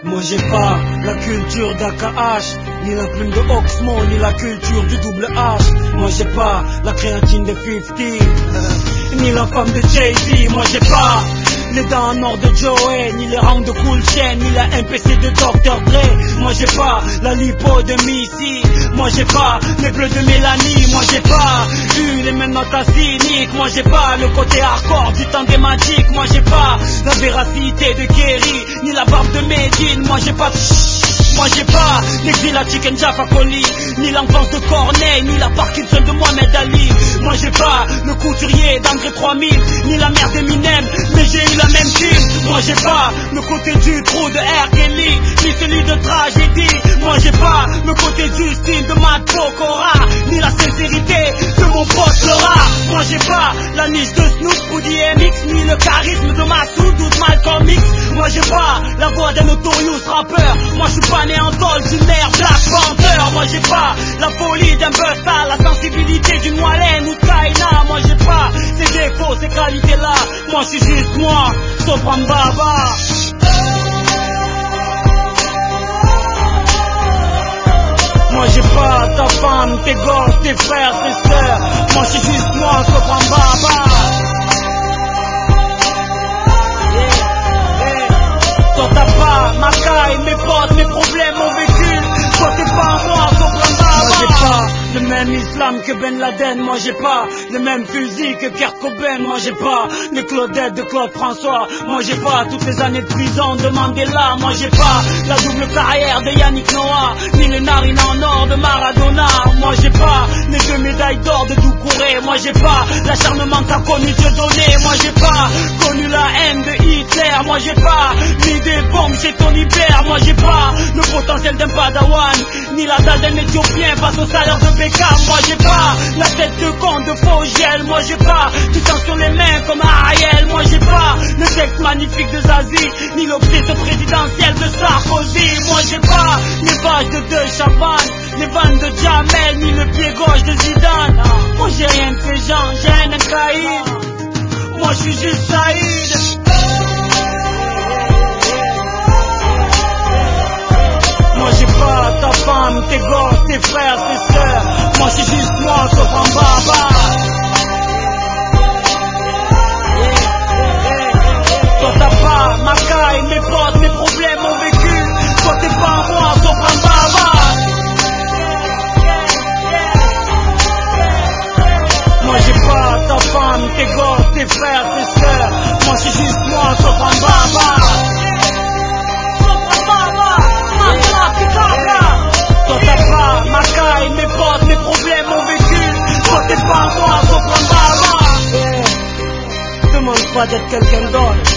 Moi j'ai pas la culture d'AKH, ni la plume de Oxmo, ni la culture du double H. Moi j'ai pas la créatine de 50, ni la femme de Jay-Z. Moi j'ai pas les dents en or de Joey, ni les rangs de Cool Chain, ni la MPC de Dr. Dre. Moi j'ai pas la lipo de Missy, moi j'ai pas les bleus de Mélanie. Moi j'ai pas eu les mêmes notes cyniques, moi j'ai pas le côté hardcore du temps des Magic. Moi j'ai pas la véracité de Kerry, ni la barbe de Medine. Moi j'ai pas moi j'ai pas l'exil à Chicken Jaffa Coli, ni l'enfance de Corneille, ni la Parkinson de Mohamed Ali. Moi j'ai pas le couturier d'André 3000, ni la mère d'Eminem, mais j'ai eu la même team. Moi j'ai pas le côté du trou de R. Kelly, ni celui de tragédie. Moi j'ai pas le côté du style de Matt Pokora, ni la sincérité de mon pote Laura. Moi j'ai pas la niche de Snoop ou DMX, ni le charisme de Massoud ou de Malcolm X. Moi j'ai pas la voix d'un notorious rappeur, moi je suis pas né en tôle d'une mère Black Panther. Moi j'ai pas la folie d'un Busta, la sensibilité d'une Wallen ou de Kaina. Moi j'ai pas ces défauts, ces qualités là. Moi je suis juste moi, Sopran Baba. Moi j'ai pas ta femme, tes gosses, tes frères, tes sœurs. Moi je suis juste moi, Sopran Baba. Toi t'as pas ma caille, mes potes, mes problèmes, mon vécu. Toi t'es pas moi, Sopran Baba. Moi j'ai pas le même islam que Ben Laden. Moi j'ai pas le même fusil que Kurt Cobain. Moi j'ai pas les Claudettes de Claude François. Moi j'ai pas toutes les années de prison de Mandela. Moi j'ai pas la double carrière de Yannick Noah, ni les narines en or de Maradona. Moi j'ai pas les 2 médailles d'or de Doucouré. Moi j'ai pas l'acharnement qu'a connu Dieudonné. Moi j'ai pas connu la haine de Hitler. Moi j'ai pas mis des bombes chez Tony Blair. Moi j'ai pas le potentiel d'un padawan, ni la dalle d'un éthiopien face au salaire de Beckham. Moi j'ai pas la tête de con de Fogiel. Moi j'ai pas du sang sur les mains comme Ariel. Moi j'ai pas le texte magnifique de Zazie, ni l'obsession présidentielle de Sarkozy. Moi j'ai pas les vaches de De Chavannes, les vannes de Jamel, ni le pied gauche de Zidane. Moi j'ai rien de ces gens, j'ai rien d'un caïd. Moi je suis juste Saïd. Moi j'ai pas ta femme, tes gosses, tes frères, tes sœurs. Moi je suis juste moi, Sopran Baba. Toi t'as pas ma caille, mes potes, mes problèmes, mon vécu. Toi t'es pas moi, Sopran Baba. Moi j'ai pas ta femme, tes gosses, tes frères, tes sœurs. Moi je suis juste moi, Sopran Baba. Toi t'as pas ma caille, mes potes, mes problèmes, mon vécu. Toi t'es pas moi, Sopran Baba. Demande pas d'être quelqu'un d'autre.